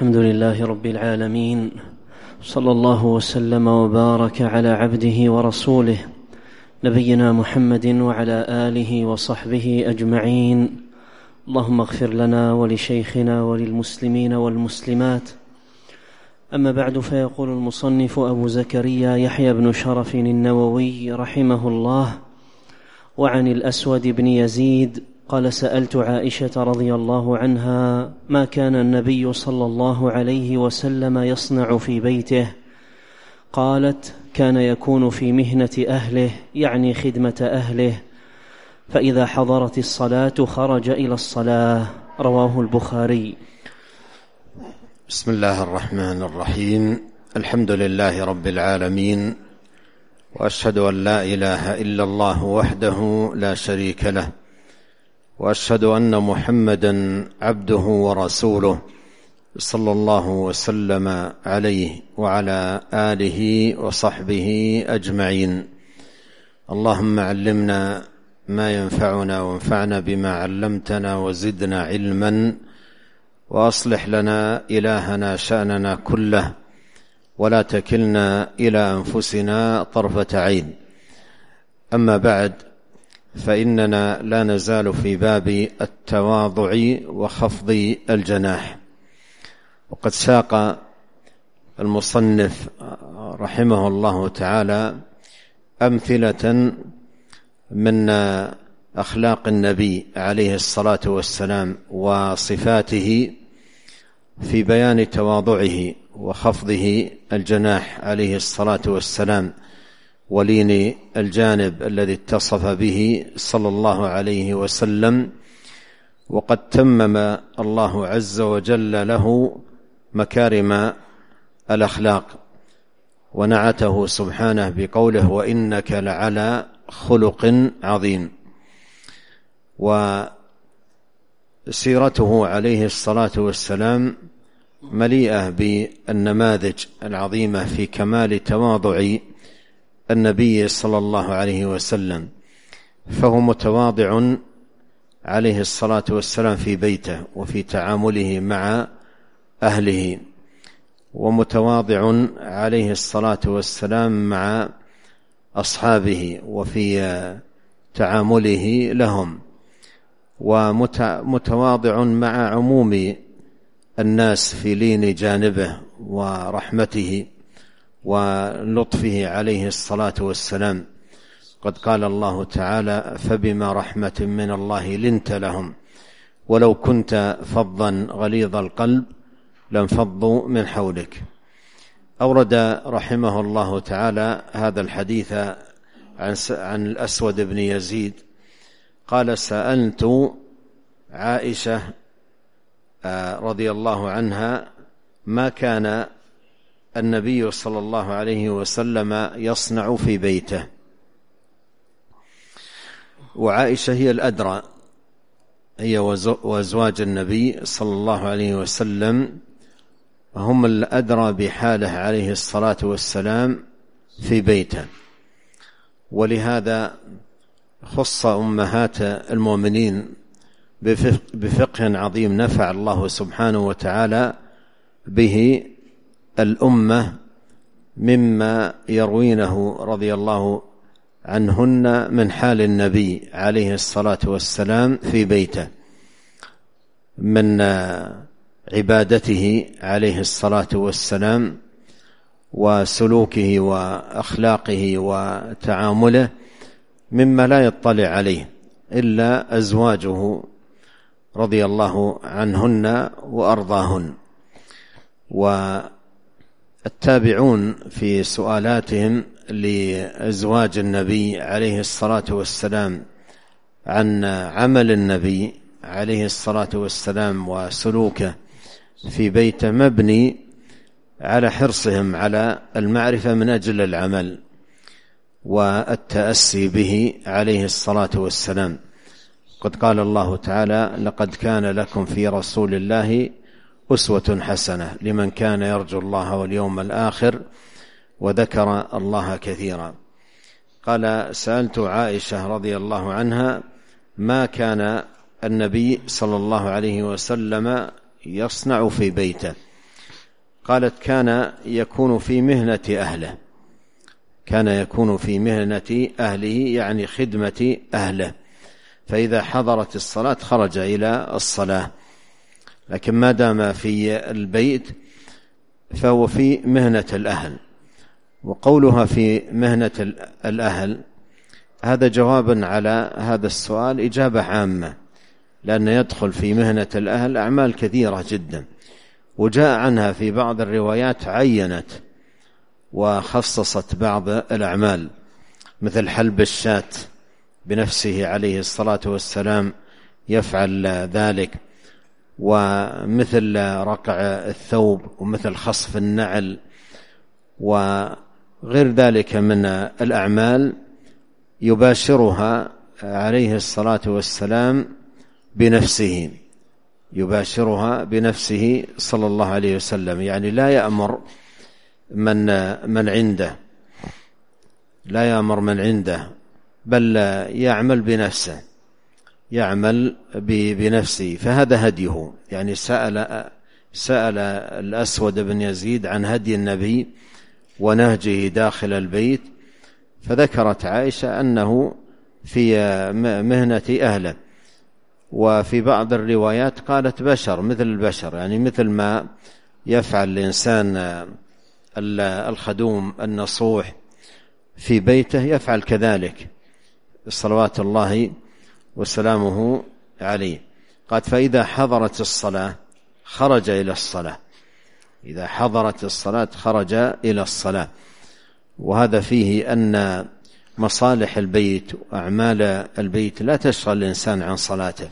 الحمد لله رب العالمين، صلى الله وسلم وبارك على عبده ورسوله نبينا محمد وعلى آله وصحبه أجمعين. اللهم اغفر لنا ولشيخنا وللمسلمين والمسلمات. أما بعد، فيقول المصنف أبو زكريا يحيى بن شرف النووي رحمه الله: وعن الأسود بن يزيد قال: سألت عائشة رضي الله عنها ما كان النبي صلى الله عليه وسلم يصنع في بيته؟ قالت: كان يكون في مهنة أهله، يعني خدمة أهله، فإذا حضرت الصلاة خرج إلى الصلاة. رواه البخاري. بسم الله الرحمن الرحيم. الحمد لله رب العالمين، وأشهد أن لا إله إلا الله وحده لا شريك له، وأشهد أن محمدا عبده ورسوله، صلى الله وسلم عليه وعلى آله وصحبه أجمعين. اللهم علمنا ما ينفعنا وانفعنا بما علمتنا وزدنا علما، وأصلح لنا إلهنا شأننا كله، ولا تكلنا إلى أنفسنا طرفة عين. أما بعد، فإننا لا نزال في باب التواضع وخفض الجناح. وقد ساق المصنف رحمه الله تعالى أمثلة من أخلاق النبي عليه الصلاة والسلام وصفاته في بيان تواضعه وخفضه الجناح عليه الصلاة والسلام، ولين الجانب الذي اتصف به صلى الله عليه وسلم. وقد تمم الله عز وجل له مكارم الأخلاق، ونعته سبحانه بقوله: وإنك لعلى خلق عظيم. وسيرته عليه الصلاة والسلام مليئة بالنماذج العظيمة في كمال تواضع النبي صلى الله عليه وسلم، فهو متواضع عليه الصلاة والسلام في بيته وفي تعامله مع أهله، ومتواضع عليه الصلاة والسلام مع أصحابه وفي تعامله لهم، ومتواضع مع عموم الناس في لين جانبه ورحمته ولطفه عليه الصلاة والسلام. قد قال الله تعالى: فبما رحمة من الله لنت لهم ولو كنت فظا غليظ القلب لانفضوا من حولك. أورد رحمه الله تعالى هذا الحديث عن الأسود بن يزيد قال: سألت عائشة رضي الله عنها ما كان النبي صلى الله عليه وسلم يصنع في بيته. وعائشة هي الأدرى، هي وأزواج النبي صلى الله عليه وسلم هم الأدرى بحاله عليه الصلاة والسلام في بيته، ولهذا خص أمهات المؤمنين بفقه عظيم نفع الله سبحانه وتعالى به الأمة مما يروينه رضي الله عنهن من حال النبي عليه الصلاة والسلام في بيته، من عبادته عليه الصلاة والسلام وسلوكه وأخلاقه وتعامله، مما لا يطلع عليه إلا أزواجه رضي الله عنهن وأرضاهن. والتابعون في سؤالاتهم لأزواج النبي عليه الصلاة والسلام عن عمل النبي عليه الصلاة والسلام وسلوكه في بيته مبني على حرصهم على المعرفة من أجل العمل والتأسي به عليه الصلاة والسلام. قد قال الله تعالى: لقد كان لكم في رسول الله أسوة حسنة لمن كان يرجو الله واليوم الآخر وذكر الله كثيرا. قال: سألت عائشة رضي الله عنها ما كان النبي صلى الله عليه وسلم يصنع في بيته. قالت كان يكون في مهنة أهله، كان يكون في مهنة أهله يعني خدمة أهله، فإذا حضرت الصلاة خرج إلى الصلاة، لكن ما دام في البيت فهو في مهنة الأهل. وقولها في مهنة الأهل هذا جواب على هذا السؤال إجابة عامة، لأن يدخل في مهنة الأهل أعمال كثيرة جدا، وجاء عنها في بعض الروايات عينت وخصصت بعض الأعمال، مثل حلب الشاة بنفسه عليه الصلاة والسلام يفعل ذلك، ومثل رقع الثوب، ومثل خصف النعل، وغير ذلك من الأعمال يباشرها عليه الصلاة والسلام بنفسه، يباشرها بنفسه صلى الله عليه وسلم، يعني لا يأمر من عنده، لا يأمر من عنده، بل يعمل بنفسه، يعمل بنفسه. فهذا هديه، يعني سأل الأسود بن يزيد عن هدي النبي ونهجه داخل البيت، فذكرت عائشة أنه في مهنة أهله. وفي بعض الروايات قالت بشر مثل البشر، يعني مثل ما يفعل الإنسان الخدوم النصوح في بيته يفعل كذلك صلوات الله وسلامه عليه. قالت فإذا حضرت الصلاة خرج إلى الصلاة، إذا حضرت الصلاة خرج إلى الصلاة. وهذا فيه أن مصالح البيت وأعمال البيت لا تشغل الإنسان عن صلاته،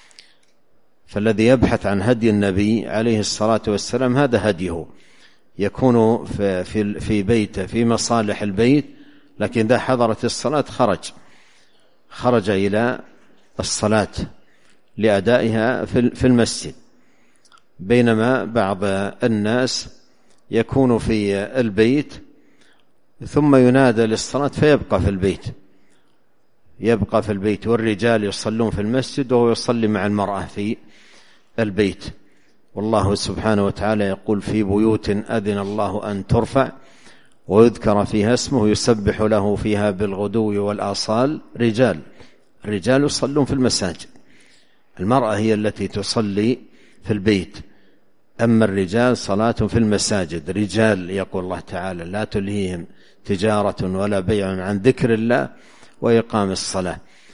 فالذي يبحث عن هدي النبي عليه الصلاة والسلام هذا هديه، يكون في بيته في مصالح البيت، لكن إذا حضرت الصلاة خرج إلى الصلاة لأدائها في المسجد. بينما بعض الناس يكون في البيت ثم ينادى للصلاة فيبقى في البيت، يبقى في البيت، والرجال يصلون في المسجد وهو يصلي مع المرأة في البيت. والله سبحانه وتعالى يقول في بيوت أذن الله أن ترفع ويذكر فيها اسمه يسبح له فيها بالغدو والآصال رجال يصلون في المساجد، المرأة هي التي تصلي في البيت، أما الرجال صلاة في المساجد. رجال يقول الله تعالى لا تلهيهم تجارة ولا بيع عن ذكر الله وإقام الصلاة.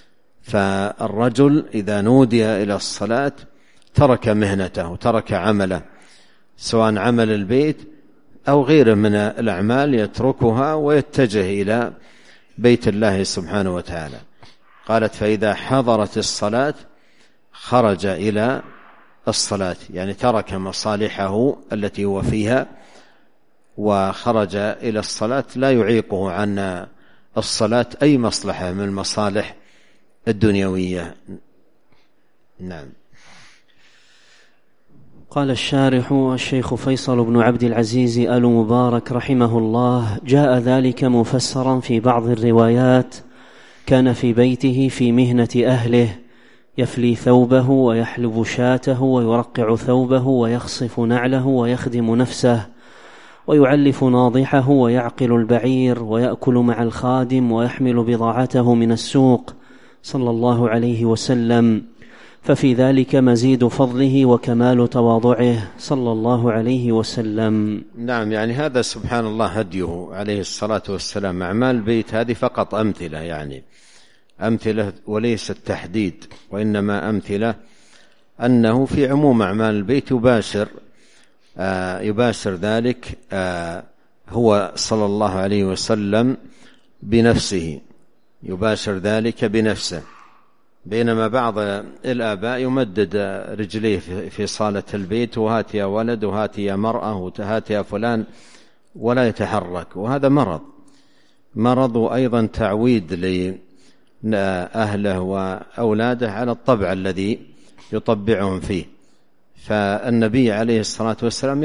فالرجل إذا نودي إلى الصلاة ترك مهنته، ترك عمله، سواء عمل البيت أو غيره من الأعمال يتركها ويتجه إلى بيت الله سبحانه وتعالى. قالت فإذا حضرت الصلاة خرج إلى الصلاة، يعني ترك مصالحه التي هو فيها وخرج إلى الصلاة، لا يعيقه عن الصلاة أي مصلحة من المصالح الدنيوية. نعم. قال الشارح الشيخ فيصل بن عبد العزيز آل مبارك رحمه الله: جاء ذلك مفسرا في بعض الروايات: كان في بيته في مهنة أهله، يفلي ثوبه ويحلب شاته ويرقع ثوبه ويخصف نعله ويخدم نفسه ويعلف ناضحه ويعقل البعير ويأكل مع الخادم ويحمل بضاعته من السوق صلى الله عليه وسلم، ففي ذلك مزيد فضله وكمال تواضعه صلى الله عليه وسلم. نعم، يعني هذا سبحان الله هديه عليه الصلاة والسلام. أعمال البيت هذه فقط أمثلة، يعني أمثلة وليس التحديد، وإنما أمثلة أنه في عموم أعمال البيت يباشر ذلك هو صلى الله عليه وسلم بنفسه، يباشر ذلك بنفسه. بينما بعض الآباء يمدد رجليه في صالة البيت، وهات يا ولد وهات يا مرأة وهات يا فلان، ولا يتحرك، وهذا مرض وأيضا تعويد لأهله وأولاده على الطبع الذي يطبعهم فيه. فالنبي عليه الصلاة والسلام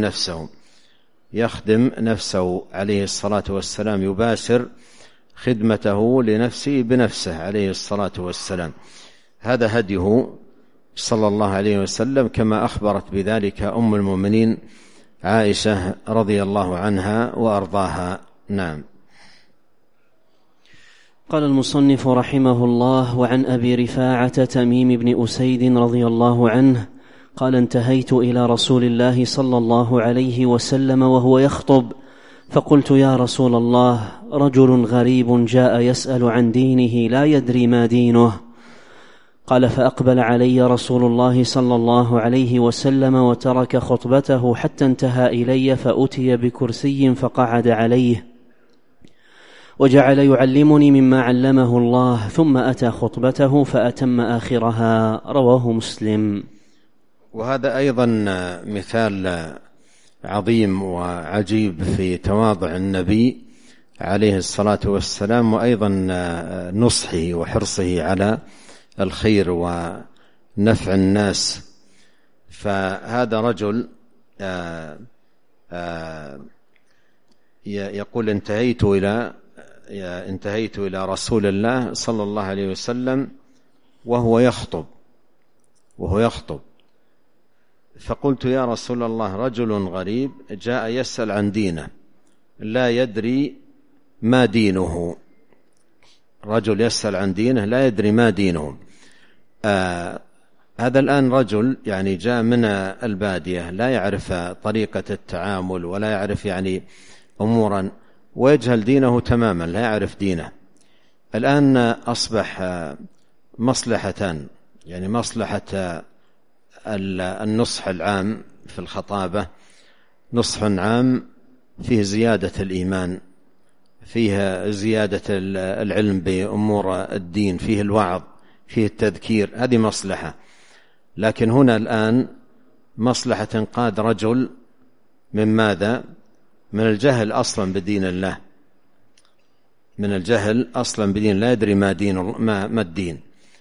يخدم نفسه عليه الصلاة والسلام، يباشر خدمته لنفسه بنفسه عليه الصلاة والسلام. هذا هديه صلى الله عليه وسلم، كما أخبرت بذلك أم المؤمنين عائشة رضي الله عنها وأرضاها. نعم. قال المصنف رحمه الله: وعن أبي رفاعة تميم بن أسيد رضي الله عنه قال: انتهيت إلى رسول الله صلى الله عليه وسلم وهو يخطب، فقلت: يا رسول الله، رجل غريب جاء يسأل عن دينه لا يدري ما دينه. قال: فأقبل علي رسول الله صلى الله عليه وسلم وترك خطبته حتى انتهى إلي، فأتي بكرسي فقعد عليه وجعل يعلمني مما علمه الله، ثم أتى خطبته فأتم آخرها. رواه مسلم. وهذا أيضا مثال عظيم وعجيب في تواضع النبي عليه الصلاة والسلام، وأيضا نصحه وحرصه على الخير ونفع الناس. فهذا رجل يقول: انتهيت إلى رسول الله صلى الله عليه وسلم وهو يخطب، فقلت: يا رسول الله، رجل غريب جاء يسأل عن دينه لا يدري ما دينه. رجل يسأل عن دينه لا يدري ما دينه. هذا الآن رجل يعني جاء من البادية، لا يعرف طريقة التعامل ولا يعرف يعني أمورا، ويجهل دينه تماما، لا يعرف دينه. الآن أصبح مصلحتان، يعني مصلحة النصح العام في الخطابة، نصح عام فيه زيادة الإيمان، فيه زيادة العلم بأمور الدين، فيه الوعظ، فيه التذكير، هذه مصلحة. لكن هنا الآن مصلحة تنقاد رجل من ماذا؟ من الجهل أصلا بدين الله، من الجهل أصلا بدين، لا يدري ما الدين.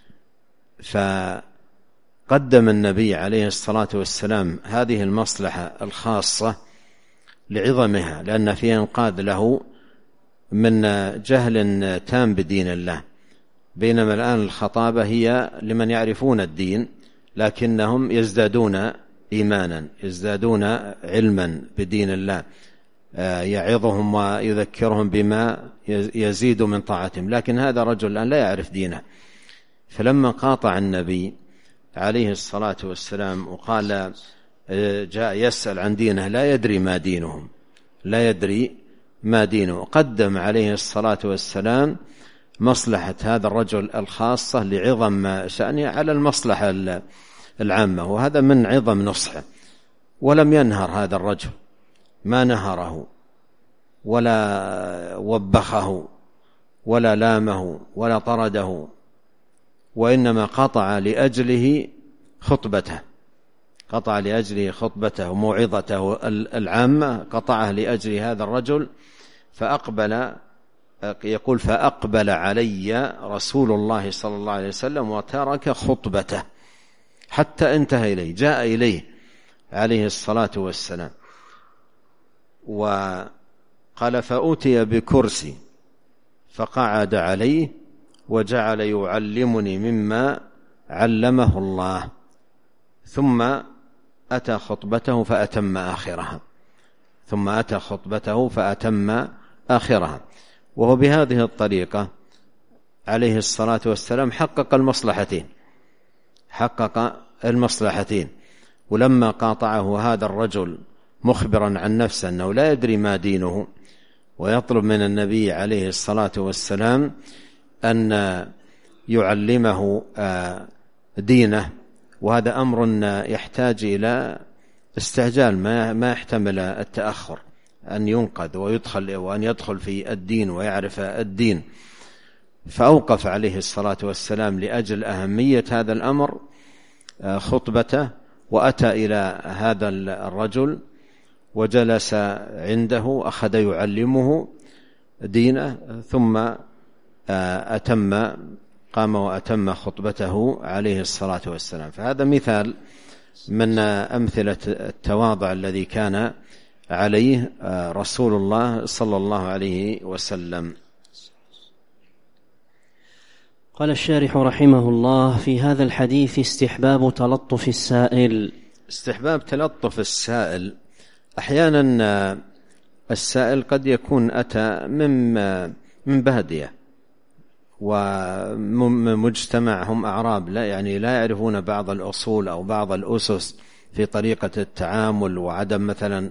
فقدم النبي عليه الصلاة والسلام هذه المصلحة الخاصة لعظمها، لأن فيها انقاذ له من جهل تام بدين الله. بينما الآن الخطابة هي لمن يعرفون الدين لكنهم يزدادون إيمانا، يزدادون علما بدين الله، يعظهم ويذكرهم بما يزيد من طاعتهم. لكن هذا رجل الآن لا يعرف دينه، فلما قاطع النبي عليه الصلاة والسلام وقال جاء يسأل عن دينه لا يدري ما دينهم، لا يدري ما دينه، قدم عليه الصلاة والسلام مصلحة هذا الرجل الخاصة لعظم شأنه على المصلحة العامة، وهذا من عظم نصحه. ولم ينهر هذا الرجل، ما نهره ولا وبخه ولا لامه ولا طرده، وإنما قطع لأجله خطبته، قطع لأجله خطبته وموعظته العامة، قطعه لأجل هذا الرجل. فأقبل، يقول: فأقبل علي رسول الله صلى الله عليه وسلم وترك خطبته حتى انتهى إليه، جاء إليه عليه الصلاة والسلام. وقال: فأتي بكرسي فقعد عليه وجعل يعلمني مما علمه الله، ثم أتى خطبته فأتم آخرها. وهو بهذه الطريقة عليه الصلاة والسلام حقق المصلحتين. ولما قاطعه هذا الرجل مخبرا عن نفسه أنه لا يدري ما دينه، ويطلب من النبي عليه الصلاة والسلام أن يعلمه دينه، وهذا أمر يحتاج إلى استعجال، ما يحتمل التأخر، أن ينقذ وأن يدخل في الدين ويعرف الدين. فأوقف عليه الصلاة والسلام لأجل أهمية هذا الأمر خطبته، وأتى إلى هذا الرجل وجلس عنده، أخذ يعلمه دينه، ثم قام وأتم خطبته عليه الصلاة والسلام. فهذا مثال من أمثلة التواضع الذي كان عليه رسول الله صلى الله عليه وسلم. قال الشارح رحمه الله: في هذا الحديث استحباب تلطف السائل. استحباب تلطف السائل أحيانا السائل قد يكون أتى من بادية ومجتمع هم أعراب، لا يعني لا يعرفون بعض الأصول أو بعض الأسس في طريقة التعامل، وعدم مثلا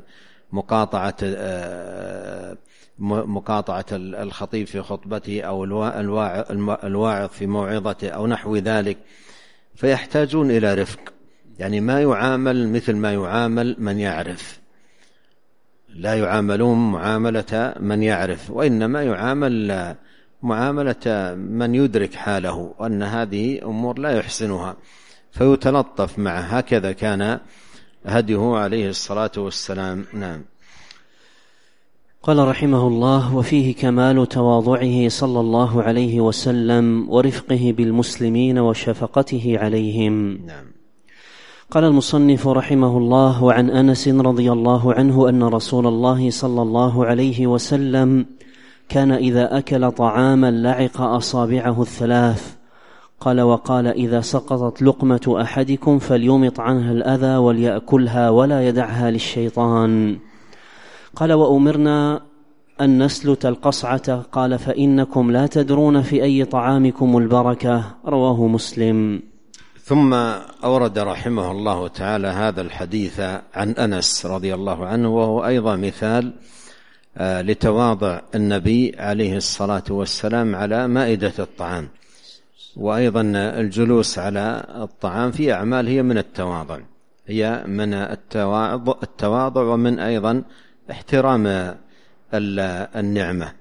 مقاطعة الخطيب في خطبته أو الواعظ في موعظته أو نحو ذلك، فيحتاجون إلى رفق، يعني ما يعامل مثل ما يعامل من يعرف، لا يعاملون معاملة من يعرف، وإنما يعامل معاملة من يدرك حاله وأن هذه أمور لا يحسنها فيتلطف معه. هكذا كان هديه عليه الصلاة والسلام. نعم. قال رحمه الله: وفيه كمال تواضعه صلى الله عليه وسلم ورفقه بالمسلمين وشفقته عليهم. نعم. قال المصنف رحمه الله: وعن أنس رضي الله عنه أن رسول الله صلى الله عليه وسلم كان إذا أكل طعاما لعق أصابعه الثلاث. قال: وقال: إذا سقطت لقمة أحدكم فليمط عنها الأذى وليأكلها ولا يدعها للشيطان. قال: وأمرنا أن نسلت القصعة. قال: فإنكم لا تدرون في أي طعامكم البركة. رواه مسلم. ثم أورد رحمه الله تعالى هذا الحديث عن أنس رضي الله عنه، وهو أيضا مثال لتواضع النبي عليه الصلاة والسلام على مائدة الطعام، وأيضا الجلوس على الطعام في أعمال هي من التواضع، هي من التواضع ومن أيضا احترام النعمة.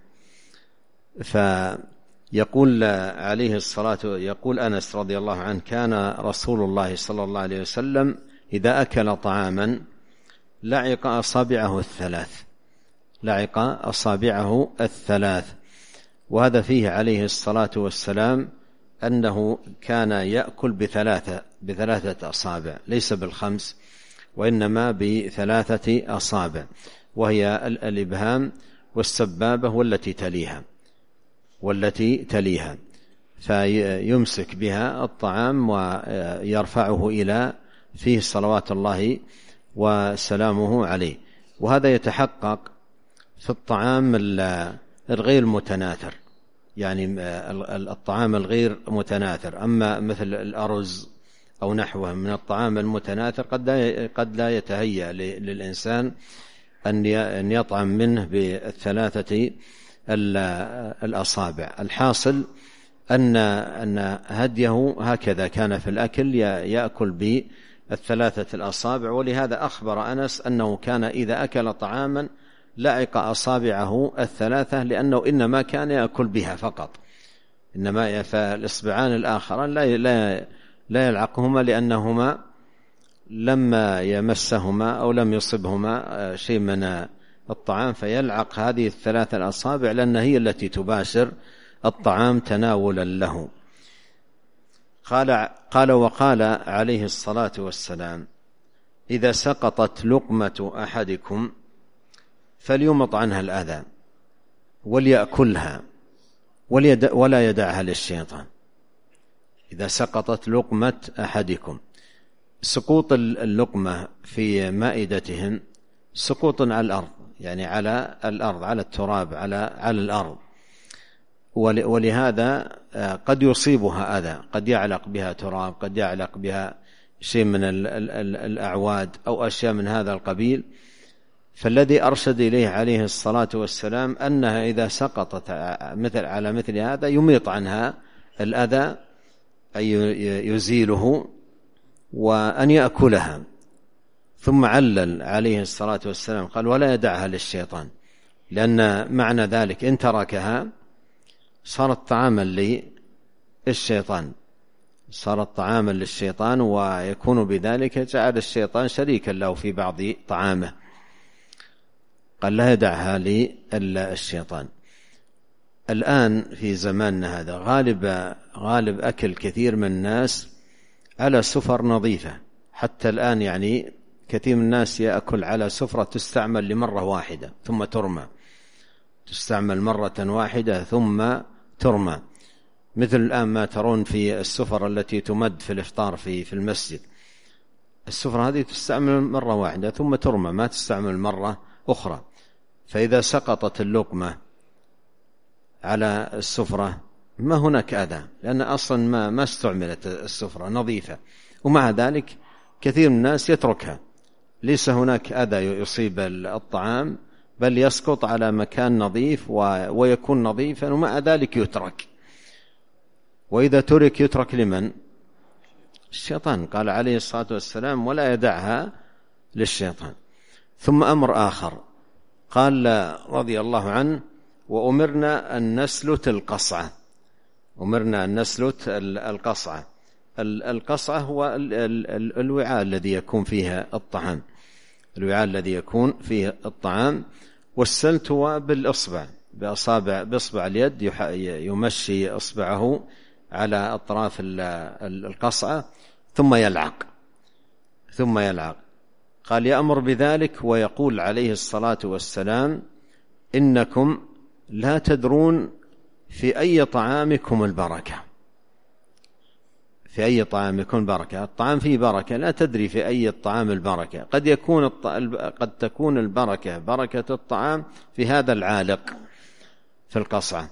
فيقول عليه الصلاة، يقول أنس رضي الله عنه: كان رسول الله صلى الله عليه وسلم إذا أكل طعاما لعق أصابعه الثلاث، لعق أصابعه الثلاث. وهذا فيه عليه الصلاة والسلام أنه كان يأكل بثلاثة أصابع، ليس بالخمس وإنما بثلاثة أصابع، وهي الإبهام والسبابة والتي تليها، فيمسك بها الطعام ويرفعه إلى فيه صلوات الله وسلامه عليه. وهذا يتحقق في الطعام الغير متناثر، يعني الطعام الغير متناثر. أما مثل الأرز أو نحوه من الطعام المتناثر قد لا يتهيأ للإنسان أن يطعم منه بالثلاثة الأصابع. الحاصل أن هديه هكذا كان في الأكل، يأكل بالثلاثة الأصابع. ولهذا أخبر أنس أنه كان إذا أكل طعاما لعق أصابعه الثلاثة، لأنه إنما كان يأكل بها فقط، إنما فالإصبعان الآخران لا يلعقهما، لأنهما لما يمسهما أو لم يصبهما شيء من الطعام، فيلعق هذه الثلاثة الأصابع لأن هي التي تباشر الطعام تناولا له. قال وقال عليه الصلاة والسلام: إذا سقطت لقمة أحدكم فليمط عنها الأذى وليأكلها ولا يدعها للشيطان. إذا سقطت لقمة أحدكم، سقوط اللقمة في مائدتهم سقوط على الأرض، يعني على الأرض، على التراب، على الأرض، ولهذا قد يصيبها أذى، قد يعلق بها تراب، قد يعلق بها شيء من الأعواد أو أشياء من هذا القبيل. فالذي أرشد إليه عليه الصلاة والسلام أنها إذا سقطت على مثل هذا يميط عنها الأذى، أي يزيله، وأن يأكلها. ثم علل عليه الصلاة والسلام قال: ولا يدعها للشيطان، لأن معنى ذلك إن تركها صارت طعاما للشيطان، ويكون بذلك جعل الشيطان شريكا له في بعض طعامه. قال: لا يدعها للشيطان. الآن في زماننا هذا غالب أكل كثير من الناس على سفر نظيفة، حتى الآن يعني كثير من الناس يأكل على سفرة تستعمل لمرة واحدة ثم ترمى، تستعمل مرة واحدة ثم ترمى، مثل الآن ما ترون في السفر التي تمد في الإفطار في المسجد، السفرة هذه تستعمل مرة واحدة ثم ترمى، ما تستعمل مرة أخرى. فإذا سقطت اللقمة على السفرة ما هناك أذى، لأن أصلا ما استعملت السفرة نظيفة، ومع ذلك كثير من الناس يتركها، ليس هناك أذى يصيب الطعام، بل يسقط على مكان نظيف ويكون نظيفا، ومع ذلك يترك. وإذا ترك يترك لمن؟ الشيطان. قال عليه الصلاة والسلام: ولا يدعها للشيطان. ثم أمر آخر قال رضي الله عنه: وأمرنا أن نسلت القصعة. أمرنا أن نسلت القصعة. القصعة هو الوعاء الذي يكون فيها الطعام، الوعاء الذي يكون فيه الطعام. والسلت هو بالإصبع، بإصبع اليد يمشي إصبعه على أطراف القصعة ثم يلعق. قال: يأمر بذلك ويقول عليه الصلاة والسلام: إنكم لا تدرون في أي طعامكم البركة. في أي طعامكم البركة، الطعام فيه بركة، لا تدري في أي الطعام البركة. قد تكون البركة بركة الطعام في هذا العالق في القصعة.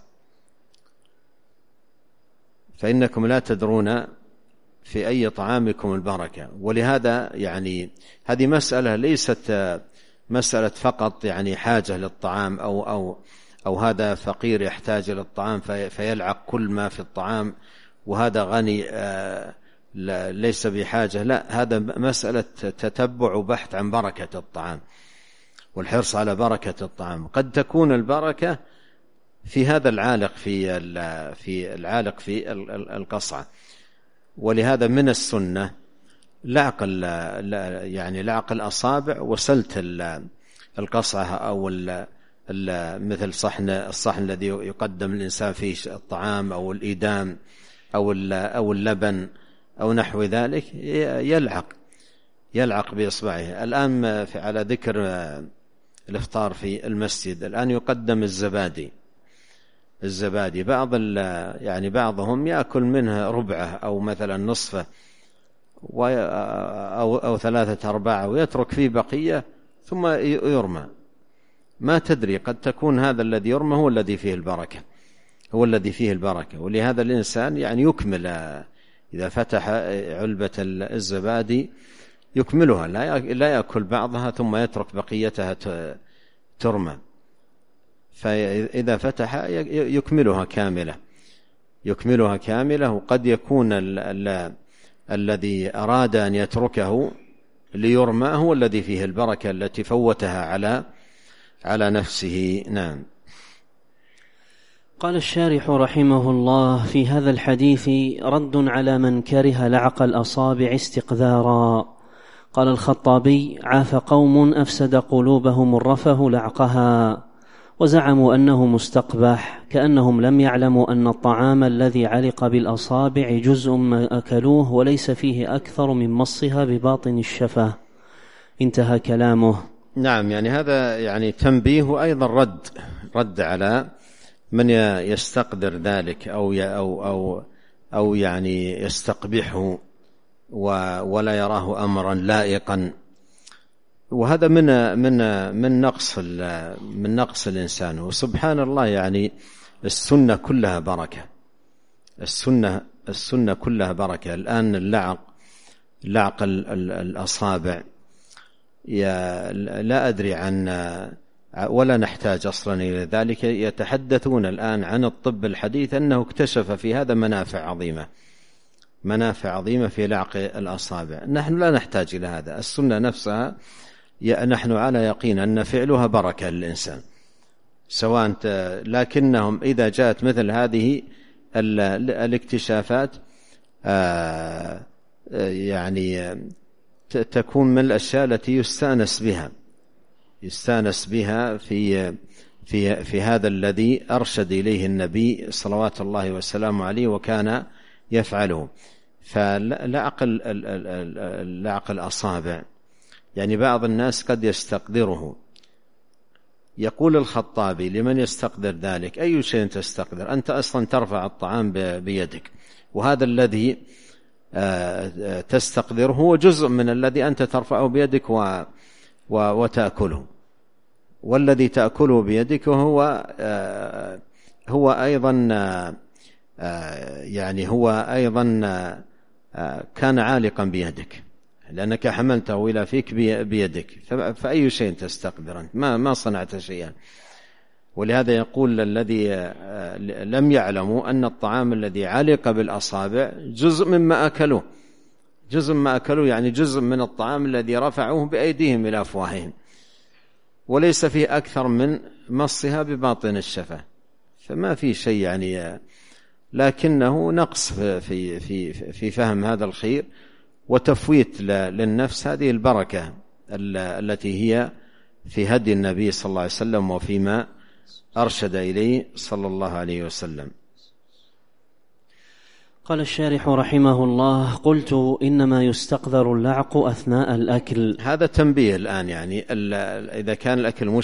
فإنكم لا تدرون في أي طعامكم البركة. ولهذا يعني هذه مسألة ليست مسألة فقط يعني حاجة للطعام أو هذا فقير يحتاج للطعام فيلعق كل ما في الطعام، وهذا غني ليس بحاجة. لا، هذا مسألة تتبع وبحث عن بركة الطعام والحرص على بركة الطعام. قد تكون البركة في هذا العالق في العالق في القصعة. ولهذا من السنة لعق الأصابع وسلت القصعة، أو مثل الصحن الذي يقدم الإنسان فيه الطعام أو الإيدام أو اللبن أو نحو ذلك، يلعق بإصبعه. الآن على ذكر الإفطار في المسجد، الآن يقدم الزبادي بعضهم يأكل منها ربعه أو مثلا نصفه أو 3/4 ويترك فيه بقية ثم يرمى. ما تدري، قد تكون هذا الذي يرمى هو الذي فيه البركة. ولهذا الإنسان يكمل، إذا فتح علبة الزبادي يكملها، لا يأكل بعضها ثم يترك بقيتها ترمى. فإذا فتح يكملها كاملة. وقد يكون الذي أراد أن يتركه ليرمى هو الذي فيه البركة التي فوتها على نفسه. نعم. قال الشارح رحمه الله: في هذا الحديث رد على من كره لعق الأصابع استقذارا. قال الخطابي: عاف قوم أفسد قلوبهم الرفه لعقها، وزعموا أنه مستقبح، كأنهم لم يعلموا أن الطعام الذي علق بالأصابع جزء ما أكلوه وليس فيه أكثر من مصها بباطن الشفة. انتهى كلامه. نعم، هذا تنبيه أيضا رد على من يستقدر ذلك أو يستقبحه ولا يراه أمرا لائقا. وهذا من نقص الإنسان. وسبحان الله، السنة كلها بركة، السنة كلها بركة. الآن لعق الأصابع لا أدري ولا نحتاج أصلا إلى ذلك. يتحدثون الآن عن الطب الحديث أنه اكتشف في هذا منافع عظيمة في لعق الأصابع. نحن لا نحتاج إلى هذا. السنة نفسها نحن على يقين أن فعلها بركة للإنسان سواء. لكنهم إذا جاءت مثل هذه الاكتشافات تكون من الأشياء التي يستانس بها في هذا الذي أرشد إليه النبي صلوات الله وسلامه عليه وكان يفعله. فلعق الأصابع بعض الناس قد يستقدره. يقول الخطابي: لمن يستقدر ذلك؟ أي شيء تستقدر؟ أنت أصلا ترفع الطعام بيدك، وهذا الذي تستقدره هو جزء من الذي أنت ترفعه بيدك وتأكله، والذي تأكله بيدك هو أيضا كان عالقا بيدك، لأنك حملته إلى فيك بيدك، فأي شيء تستقدر أنت؟ ما صنعت شيئا. ولهذا يقول الذي لم يعلموا أن الطعام الذي علق بالأصابع جزء مما أكلوه، يعني جزء من الطعام الذي رفعوه بأيديهم إلى أفواههم، وليس فيه أكثر من مصها بباطن الشفة، فما في شيء يعني، لكنه نقص في فهم هذا الخير وتفويت للنفس هذه البركة التي هي في هدي النبي صلى الله عليه وسلم وفيما أرشد إليه صلى الله عليه وسلم. قال الشارح رحمه الله: قلت إنما يستقذر اللعق أثناء الأكل. هذا تنبيه الآن، يعني إذا كان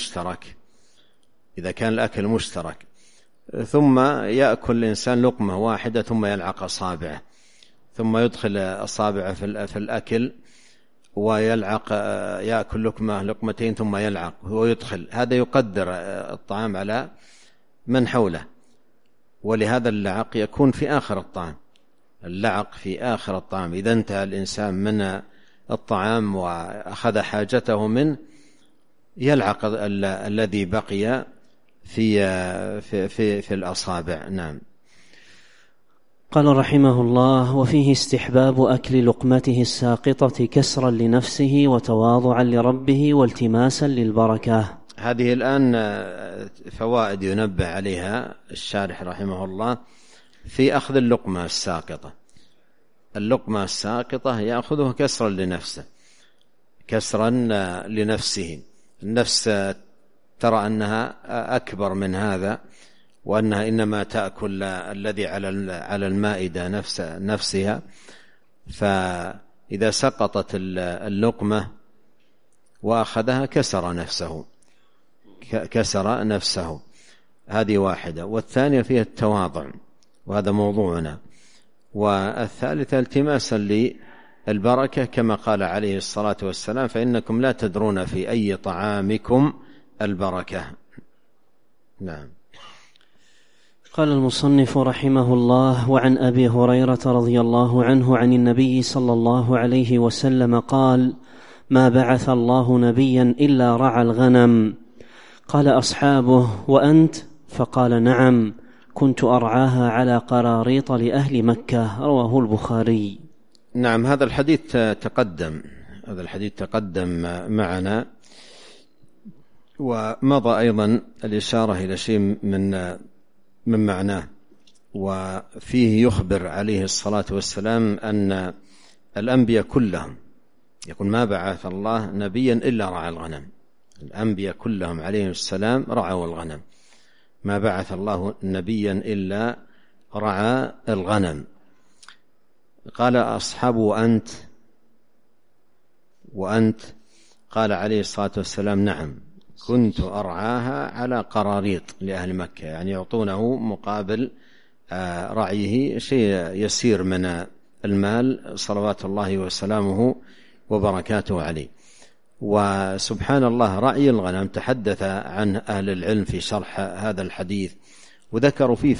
الأكل مشترك ثم يأكل الإنسان لقمة واحدة ثم يلعق أصابعه، ثم يدخل أصابعه في الأكل ويلعق، يأكل لقمتين ثم يلعق ويدخل، هذا يقدر الطعام على من حوله، ولهذا اللعق يكون في آخر الطعام. اللعق في آخر الطعام، إذا انتهى الإنسان من الطعام وأخذ حاجته منه يلعق الذي بقي في الأصابع. نعم. قال رحمه الله: وفيه استحباب أكل لقمته الساقطة كسرا لنفسه وتواضعا لربه والتماسا للبركة. هذه الآن فوائد ينبه عليها الشارح رحمه الله في أخذ اللقمة الساقطة. اللقمة الساقطة يأخذها كسرا لنفسه. النفس ترى أنها أكبر من هذا، وأنها إنما تأكل الذي على المائدة نفسها، فإذا سقطت اللقمة وأخذها كسر نفسه. هذه واحدة. والثانية فيها التواضع، وهذا موضوعنا. والثالثة التماسا للبركة، كما قال عليه الصلاة والسلام: فإنكم لا تدرون في أي طعامكم البركة. نعم. قال المصنف رحمه الله: وعن أبي هريرة رضي الله عنه عن النبي صلى الله عليه وسلم قال: ما بعث الله نبيا إلا رعى الغنم. قال أصحابه: وأنت؟ فقال: نعم، كنت أرعاها على قراريط لأهل مكة. رواه البخاري. نعم. هذا الحديث تقدم معنا، ومضى أيضا الإشارة إلى شيء من معناه. وفيه يخبر عليه الصلاة والسلام أن الأنبياء كلهم، يقول: ما بعث الله نبيا إلا رعى الغنم. الأنبياء كلهم عليهم السلام رعوا الغنم، ما بعث الله نبيا إلا رعى الغنم. قال أصحابه: وأنت؟ قال عليه الصلاة والسلام: نعم، كنت أرعاها على قراريط لأهل مكة، يعني يعطونه مقابل رعيه شيء يسير من المال، صلوات الله وسلامه وبركاته عليه. وسبحان الله، رعي الغنم تحدث عن أهل العلم في شرح هذا الحديث، وذكروا فيه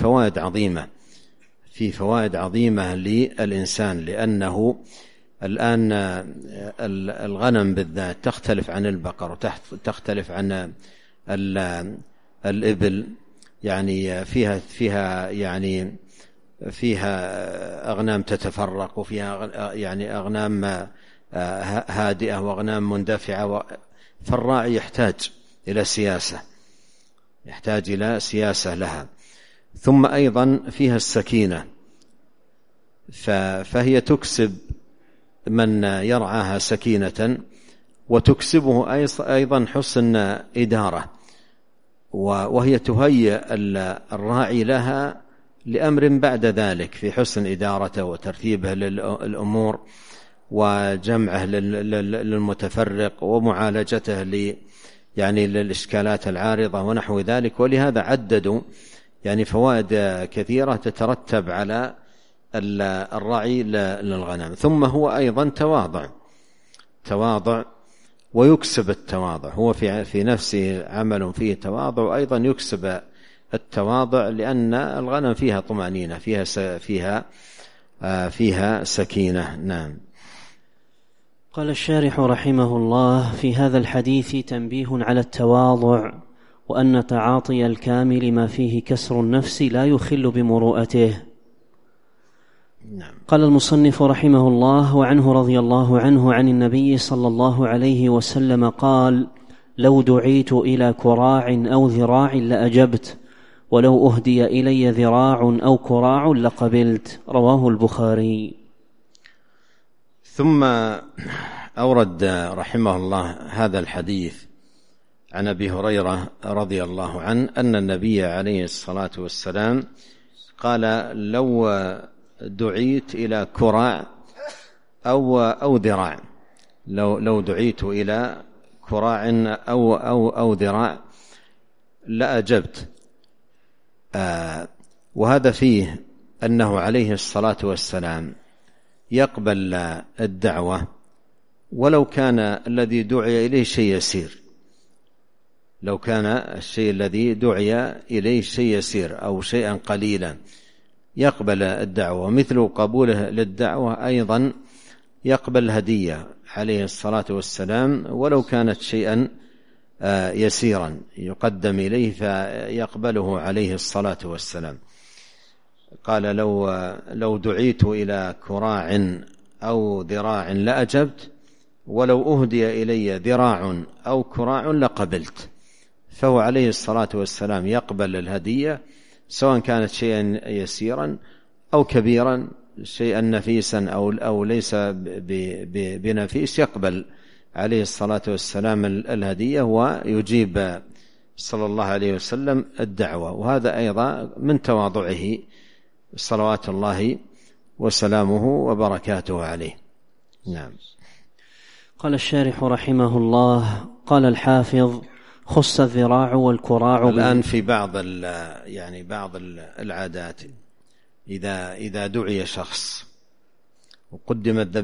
فوائد عظيمة للإنسان، لأنه الآن الغنم بالذات تختلف عن البقر وتختلف عن الإبل، يعني فيها أغنام تتفرق، وفيها يعني أغنام هادئة وأغنام مندفعة. فالراعي يحتاج إلى سياسة لها. ثم أيضا فيها السكينة، فهي تكسب من يرعاها سكينة، وتكسبه أيضا حسن إدارة، وهي تهيئ الراعي لها لأمر بعد ذلك في حسن إدارته وترتيبه للأمور وجمعه للمتفرق ومعالجته للإشكالات العارضة ونحو ذلك. ولهذا عددوا فوائد كثيرة تترتب على الرعي للغنم. ثم هو أيضا تواضع ويكسب التواضع، هو في نفسه عمل فيه تواضع، وأيضا يكسب التواضع، لأن الغنم فيها طمأنينة، فيها سكينة. نعم. قال الشارح رحمه الله: في هذا الحديث تنبيه على التواضع، وأن تعاطي الكامل ما فيه كسر النفس لا يخل بمروءته. نعم. قال المصنف رحمه الله: وعنه رضي الله عنه عن النبي صلى الله عليه وسلم قال: لو دعيت إلى كراع أو ذراع لأجبت، ولو أهدي إلي ذراع أو كراع لقبلت. رواه البخاري. ثم أورد رحمه الله هذا الحديث عن أبي هريرة رضي الله عنه أن النبي عليه الصلاة والسلام قال: لو دعيت إلى كراع أو ذراع، لو دعيت إلى كراع أو ذراع لأجبت. وهذا فيه أنه عليه الصلاة والسلام يقبل الدعوة ولو كان الذي دعي إليه شيء يسير، لو كان الشيء الذي دعي إليه شيء يسير أو شيئا قليلا يقبل الدعوة. مثل قبوله للدعوة أيضا يقبل الهدية عليه الصلاة والسلام ولو كانت شيئا يسيرا يقدم إليه فيقبله عليه الصلاة والسلام. قال: لو دعيت إلى كراع أو ذراع لأجبت، ولو أهدي إلي ذراع أو كراع لقبلت. فهو عليه الصلاة والسلام يقبل الهدية سواء كانت شيئا يسيرا أو كبيرا، شيئا نفيسا أو ليس بنفيس، يقبل عليه الصلاة والسلام الهدية ويجيب صلى الله عليه وسلم الدعوة. وهذا أيضا من تواضعه صلوات الله وسلامه وبركاته عليه. نعم. قال الشارح رحمه الله: قال الحافظ: خص الذراع والكراع. الآن في بعض العادات إذا دعي شخص وقدمت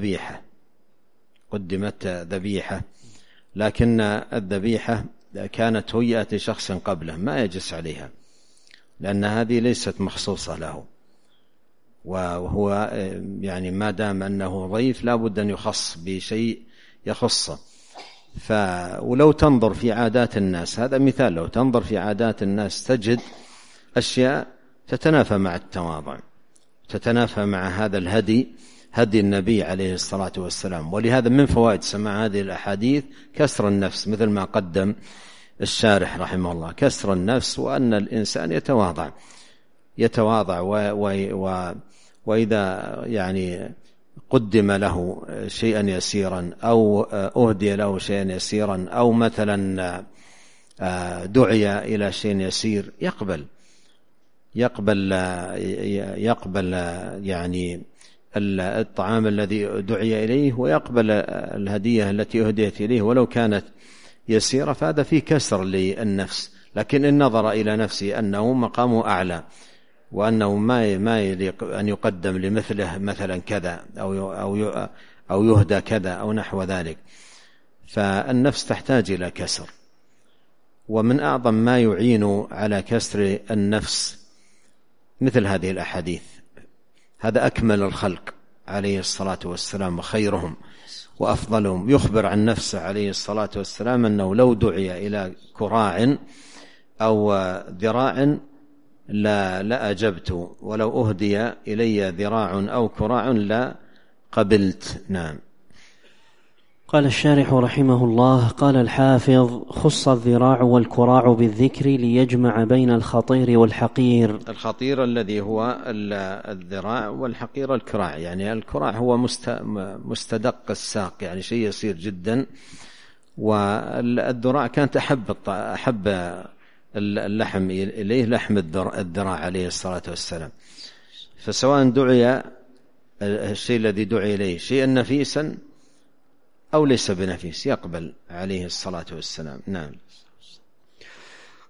ذبيحة لكن الذبيحة كانت هيئة لشخص قبله، ما يجلس عليها لأن هذه ليست مخصوصة له، وهو ما دام أنه ضيف لا بد أن يخص بشيء يخصه. ولو تنظر في عادات الناس، هذا مثال، لو تنظر في عادات الناس تجد أشياء تتنافى مع التواضع، تتنافى مع هذا هدي النبي عليه الصلاة والسلام. ولهذا من فوائد سماع هذه الأحاديث كسر النفس، مثل ما قدم الشارح رحمه الله، كسر النفس، وأن الإنسان يتواضع وإذا قدم له شيئا يسيرا أو أهدي له شيئا يسيرا أو مثلا دعي إلى شيء يسير يقبل الطعام الذي دعي إليه، ويقبل الهدية التي أهديت إليه ولو كانت يسيرة. فهذا فيه كسر للنفس. لكن إن نظر إلى نفسه أنه مقامه أعلى وأنه ما يليق أن يقدم لمثله مثلا كذا أو يهدى كذا أو نحو ذلك، فالنفس تحتاج إلى كسر. ومن أعظم ما يعين على كسر النفس مثل هذه الأحاديث. هذا أكمل الخلق عليه الصلاة والسلام وخيرهم وأفضلهم، يخبر عن نفسه عليه الصلاة والسلام أنه لو دعي إلى كراع أو ذراع لا أجبت، ولو أهدي إلي ذراع أو كراع لا قبلت. نعم. قال الشارح رحمه الله: قال الحافظ: خص الذراع والكراع بالذكر ليجمع بين الخطير والحقير. الخطير الذي هو الذراع، والحقير الكراع. الكراع هو مستدق الساق، شيء يسير جدا، والذراع كانت أحب اللحم إليه لحم الذراع عليه الصلاة والسلام. فسواء دعي الشيء الذي دعي إليه شيئا نفيسا أو ليس بنفيس يقبل عليه الصلاة والسلام. نعم.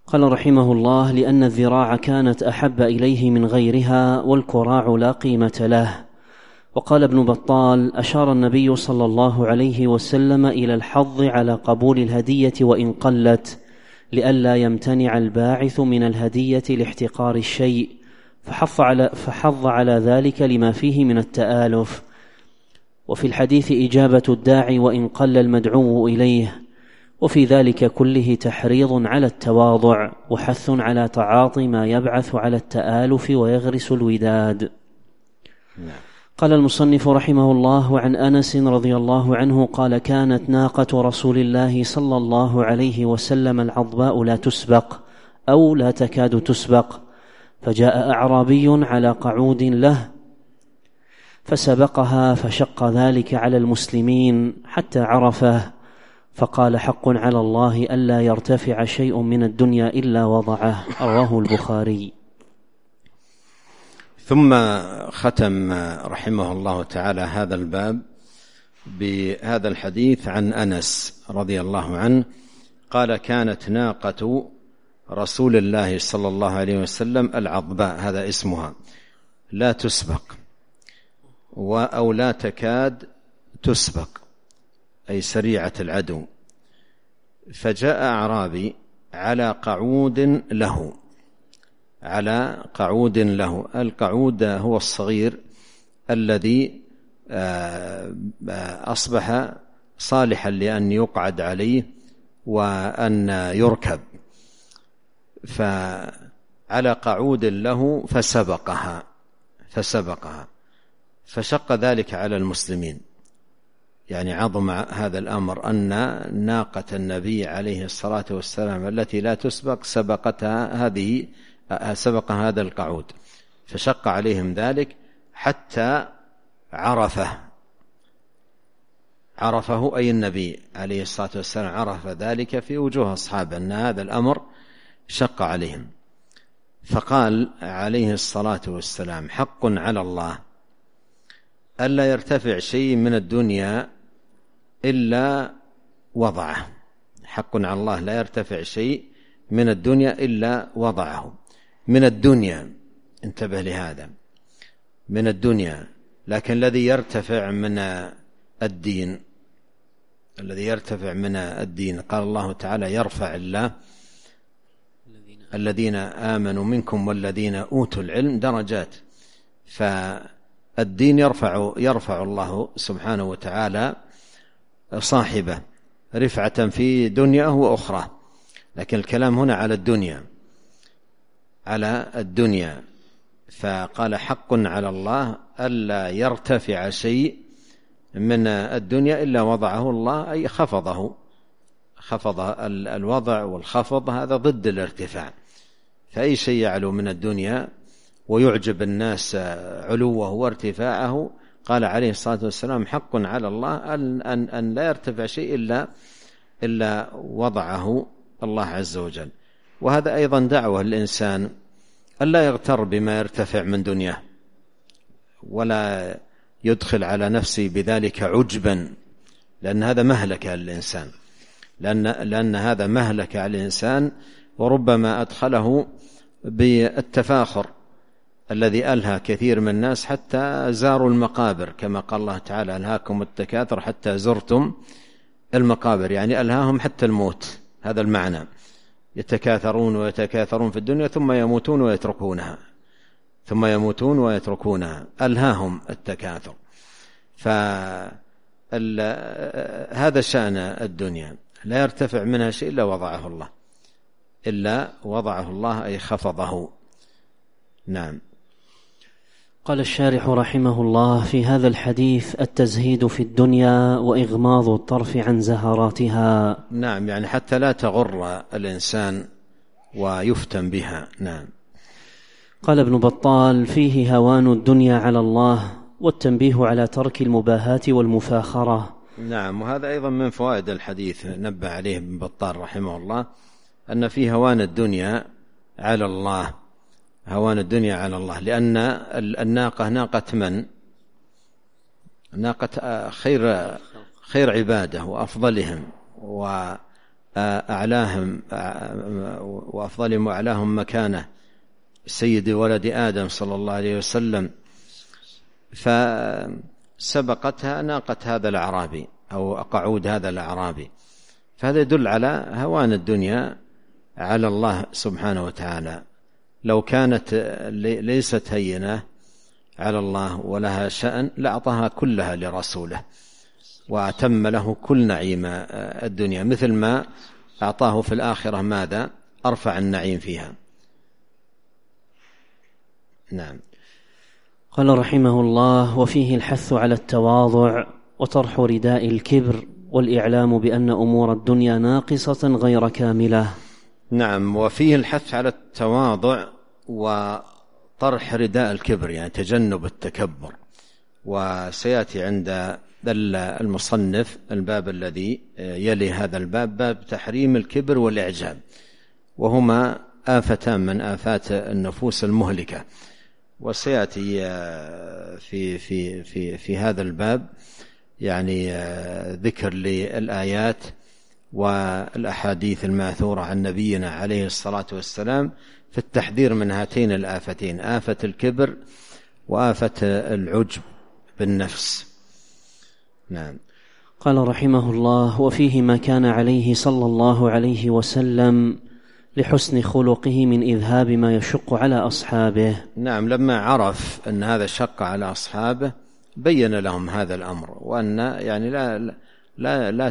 قال رحمه الله: لأن الذراع كانت أحب إليه من غيرها، والكراع لا قيمة له. وقال ابن بطال: أشار النبي صلى الله عليه وسلم إلى الحظ على قبول الهدية وإن قلت، لئلا يمتنع الباعث من الهدية لاحتقار الشيء، فحض على ذلك لما فيه من التآلف. وفي الحديث إجابة الداعي وإن قل المدعو إليه، وفي ذلك كله تحريض على التواضع وحث على تعاطي ما يبعث على التآلف ويغرس الوداد. قال المصنف رحمه الله: وعن أنس رضي الله عنه قال: كانت ناقة رسول الله صلى الله عليه وسلم العضباء لا تسبق أو لا تكاد تسبق، فجاء أعرابي على قعود له فسبقها، فشق ذلك على المسلمين حتى عرفه، فقال: حق على الله ألا يرتفع شيء من الدنيا إلا وضعه. رواه البخاري. ثم ختم رحمه الله تعالى هذا الباب بهذا الحديث عن أنس رضي الله عنه قال: كانت ناقة رسول الله صلى الله عليه وسلم العضباء، هذا اسمها، لا تسبق أو لا تكاد تسبق، أي سريعة العدو. فجاء أعرابي على قعود له، على قعود له. القعود هو الصغير الذي أصبح صالحا لأن يقعد عليه وأن يركب، فعلى قعود له فسبقها فشق ذلك على المسلمين. يعني عظم هذا الأمر أن ناقة النبي عليه الصلاة والسلام التي لا تسبق سبق هذا القعود، فشق عليهم ذلك حتى عرفه أي النبي عليه الصلاة والسلام عرف ذلك في وجوه أصحابه أن هذا الأمر شق عليهم. فقال عليه الصلاة والسلام: حق على الله ألا يرتفع شيء من الدنيا إلا وضعه. حق على الله لا يرتفع شيء من الدنيا إلا وضعه. من الدنيا، انتبه لهذا، من الدنيا. لكن الذي يرتفع من الدين، قال الله تعالى: يرفع الله الذين آمنوا منكم والذين أوتوا العلم درجات. فالدين يرفع الله سبحانه وتعالى صاحبه رفعة في دنياه وأخرى، لكن الكلام هنا على الدنيا. فقال: حق على الله ألا يرتفع شيء من الدنيا إلا وضعه الله، أي خفض الوضع، والخفض هذا ضد الارتفاع. فأي شيء يعلو من الدنيا ويعجب الناس علوه وارتفاعه، قال عليه الصلاة والسلام: حق على الله أن لا يرتفع شيء إلا وضعه الله عز وجل. وهذا أيضا دعوة للإنسان ألا يغتر بما يرتفع من دنياه، ولا يدخل على نفسه بذلك عجبا، لأن هذا مهلكة للإنسان، لأن هذا مهلكة على الإنسان، وربما أدخله بالتفاخر الذي ألهى كثير من الناس حتى زاروا المقابر، كما قال الله تعالى: ألهاكم التكاثر حتى زرتم المقابر، يعني ألهاهم حتى الموت. هذا المعنى، يتكاثرون ويتكاثرون في الدنيا ثم يموتون ويتركونها، ألهاهم التكاثر. فهذا شأن الدنيا، لا يرتفع منها شيء إلا وضعه الله أي خفضه. نعم. قال الشارح رحمه الله: في هذا الحديث التزهيد في الدنيا وإغماض الطرف عن زهراتها. نعم، يعني حتى لا تغر الإنسان ويفتن بها. نعم. قال ابن بطال: فيه هوان الدنيا على الله والتنبيه على ترك المباهاة والمفاخرة. نعم، وهذا أيضا من فوائد الحديث نبه عليه ابن بطال رحمه الله، أن فيه هوان الدنيا على الله، لأن الناقة ناقة من؟ ناقة خير عباده وأفضلهم أعلاهم وأفضلهم وأعلاهم مكانة سيد ولد آدم صلى الله عليه وسلم، فسبقتها ناقة هذا الأعرابي أو قعود هذا الأعرابي، فهذا يدل على هوان الدنيا على الله سبحانه وتعالى. لو كانت ليست هينة على الله ولها شأن لأعطاها كلها لرسوله وأتم له كل نعيم الدنيا، مثل ما أعطاه في الآخرة ماذا؟ أرفع النعيم فيها. نعم. قال رحمه الله: وفيه الحث على التواضع وطرح رداء الكبر والإعلام بأن أمور الدنيا ناقصة غير كاملة. نعم، وفيه الحث على التواضع وطرح رداء الكبر، يعني تجنب التكبر. وسيأتي عند المصنف الباب الذي يلي هذا الباب، باب تحريم الكبر والإعجاب، وهما آفتان من آفات النفوس المهلكة. وسيأتي في هذا الباب يعني ذكر للآيات والأحاديث الماثورة عن نبينا عليه الصلاة والسلام في التحذير من هاتين الآفتين، آفة الكبر وآفة العجب بالنفس. نعم. قال رحمه الله: وفيه ما كان عليه صلى الله عليه وسلم لحسن خلقه من إذهاب ما يشق على أصحابه. نعم، لما عرف أن هذا شق على أصحابه بين لهم هذا الأمر، وأن يعني لا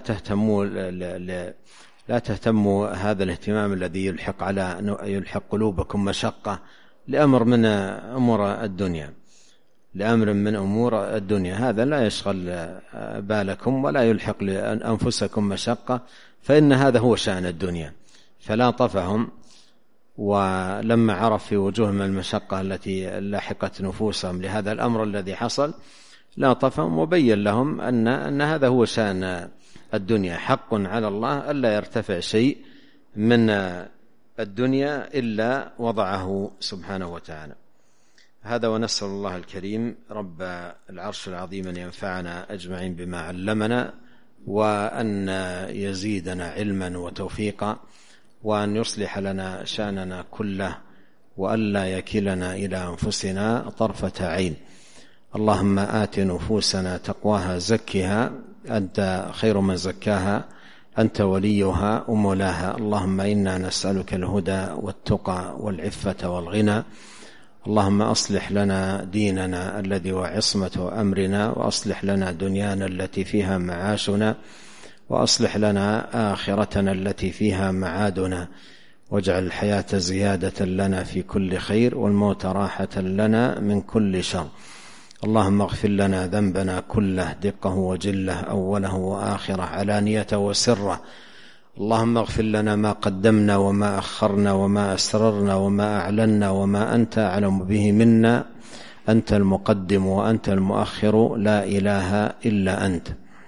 تهتموا هذا الاهتمام الذي يلحق قلوبكم مشقة لأمر من أمور الدنيا، لأمر من أمور الدنيا، هذا لا يشغل بالكم ولا يلحق لأنفسكم مشقة، فإن هذا هو شأن الدنيا. فلا طفهم، ولما عرف في وجوههم المشقة التي لاحقت نفوسهم لهذا الأمر الذي حصل لا طفهم، وبين لهم أن هذا هو شأن الدنيا، حق على الله ألا يرتفع شيء من الدنيا إلا وضعه سبحانه وتعالى. هذا، ونسأل الله الكريم رب العرش العظيم أن ينفعنا أجمعين بما علمنا، وأن يزيدنا علما وتوفيقا، وأن يصلح لنا شأننا كله، وألا يكلنا إلى أنفسنا طرفة عين. اللهم آت نفوسنا تقواها زكها أنت خير من زكاها أنت وليها ومولاها. اللهم إنا نسألك الهدى والتقى والعفة والغنى. اللهم أصلح لنا ديننا الذي هو عصمة أمرنا، وأصلح لنا دنيانا التي فيها معاشنا، وأصلح لنا آخرتنا التي فيها معادنا، واجعل الحياة زيادة لنا في كل خير، والموت راحة لنا من كل شر. اللهم اغفر لنا ذنبنا كله دقه وجله، أوله وآخره، علانيته وسره. اللهم اغفر لنا ما قدمنا وما أخرنا وما أسررنا وما أعلنا وما أنت أعلم به منا، أنت المقدم وأنت المؤخر، لا إله إلا أنت.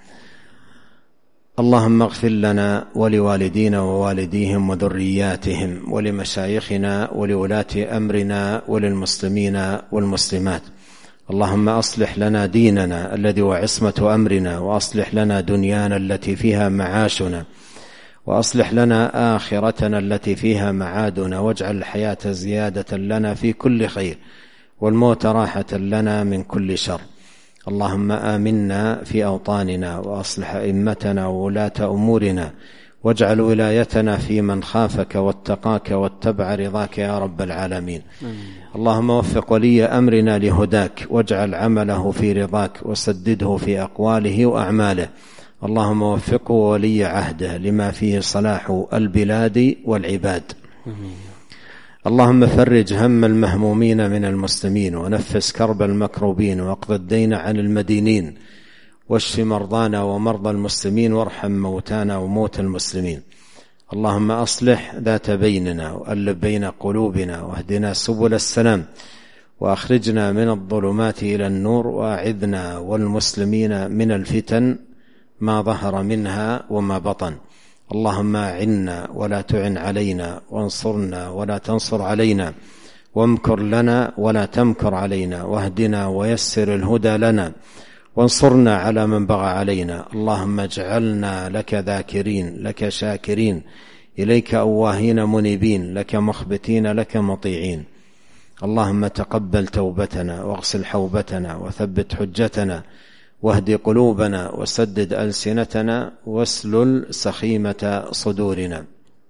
اللهم اغفر لنا ولوالدينا ووالديهم وذرياتهم ولمشايخنا ولولاة أمرنا وللمسلمين والمسلمات. اللهم أصلح لنا ديننا الذي هو عصمة أمرنا، وأصلح لنا دنيانا التي فيها معاشنا، وأصلح لنا آخرتنا التي فيها معادنا، واجعل الحياة زيادة لنا في كل خير، والموت راحة لنا من كل شر. اللهم آمنا في أوطاننا، وأصلح أئمتنا وولاة أمورنا، واجعل ولايتنا في من خافك واتقاك واتبع رضاك يا رب العالمين. اللهم وفق ولي أمرنا لهداك، واجعل عمله في رضاك، وسدده في أقواله وأعماله. اللهم وفقه ولي عهده لما فيه صلاح البلاد والعباد. اللهم فرج هم المهمومين من المسلمين، ونفس كرب المكروبين، واقض الدين عن المدينين، واشف مرضانا ومرضى المسلمين، وارحم موتانا وموتى المسلمين. اللهم أصلح ذات بيننا، وألف بين قلوبنا، واهدنا سبل السلام، وأخرجنا من الظلمات إلى النور، وأعذنا والمسلمين من الفتن ما ظهر منها وما بطن. اللهم أعنا ولا تعن علينا، وانصرنا ولا تنصر علينا، وامكر لنا ولا تمكر علينا، واهدنا ويسر الهدى لنا، وانصرنا على من بغى علينا. اللهم اجعلنا لك ذاكرين، لك شاكرين، إليك أواهين منيبين، لك مخبتين، لك مطيعين. اللهم تقبل توبتنا، واغسل حوبتنا، وثبت حجتنا، واهد قلوبنا، وسدد ألسنتنا، واسلل سخيمة صدورنا.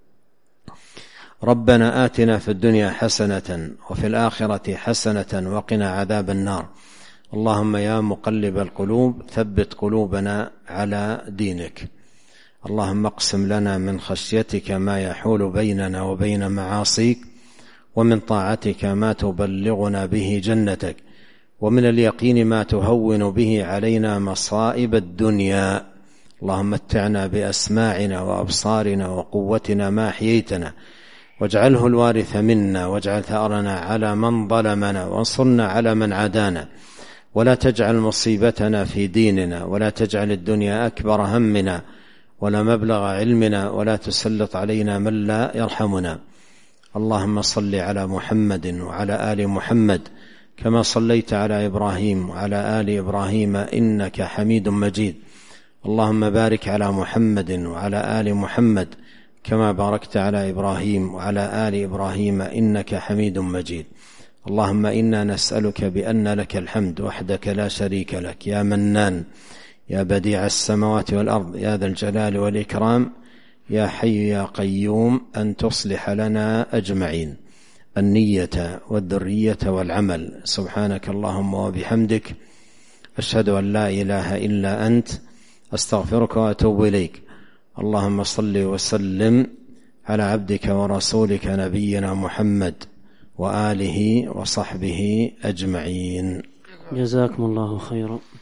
ربنا آتنا في الدنيا حسنة وفي الآخرة حسنة وقنا عذاب النار. اللهم يا مقلب القلوب ثبت قلوبنا على دينك. اللهم اقسم لنا من خشيتك ما يحول بيننا وبين معاصيك، ومن طاعتك ما تبلغنا به جنتك، ومن اليقين ما تهون به علينا مصائب الدنيا. اللهم متعنا بأسماعنا وأبصارنا وقوتنا ما أحييتنا، واجعله الوارث منا، واجعل ثأرنا على من ظلمنا، وانصرنا على من عادانا، ولا تجعل مصيبتنا في ديننا، ولا تجعل الدنيا أكبر همنا ولا مبلغ علمنا، ولا تسلط علينا من لا يرحمنا. اللهم صل على محمد وعلى آل محمد كما صليت على إبراهيم وعلى آل إبراهيم إنك حميد مجيد. اللهم بارك على محمد وعلى آل محمد كما باركت على إبراهيم وعلى آل إبراهيم إنك حميد مجيد. اللهم إنا نسألك بأن لك الحمد وحدك لا شريك لك، يا منان، يا بديع السماوات والأرض، يا ذا الجلال والإكرام، يا حي يا قيوم، أن تصلح لنا أجمعين النية والذرية والعمل. سبحانك اللهم وبحمدك، أشهد أن لا إله إلا أنت، أستغفرك وأتوب إليك. اللهم صل وسلم على عبدك ورسولك نبينا محمد وآله وصحبه أجمعين. جزاكم الله خيرا.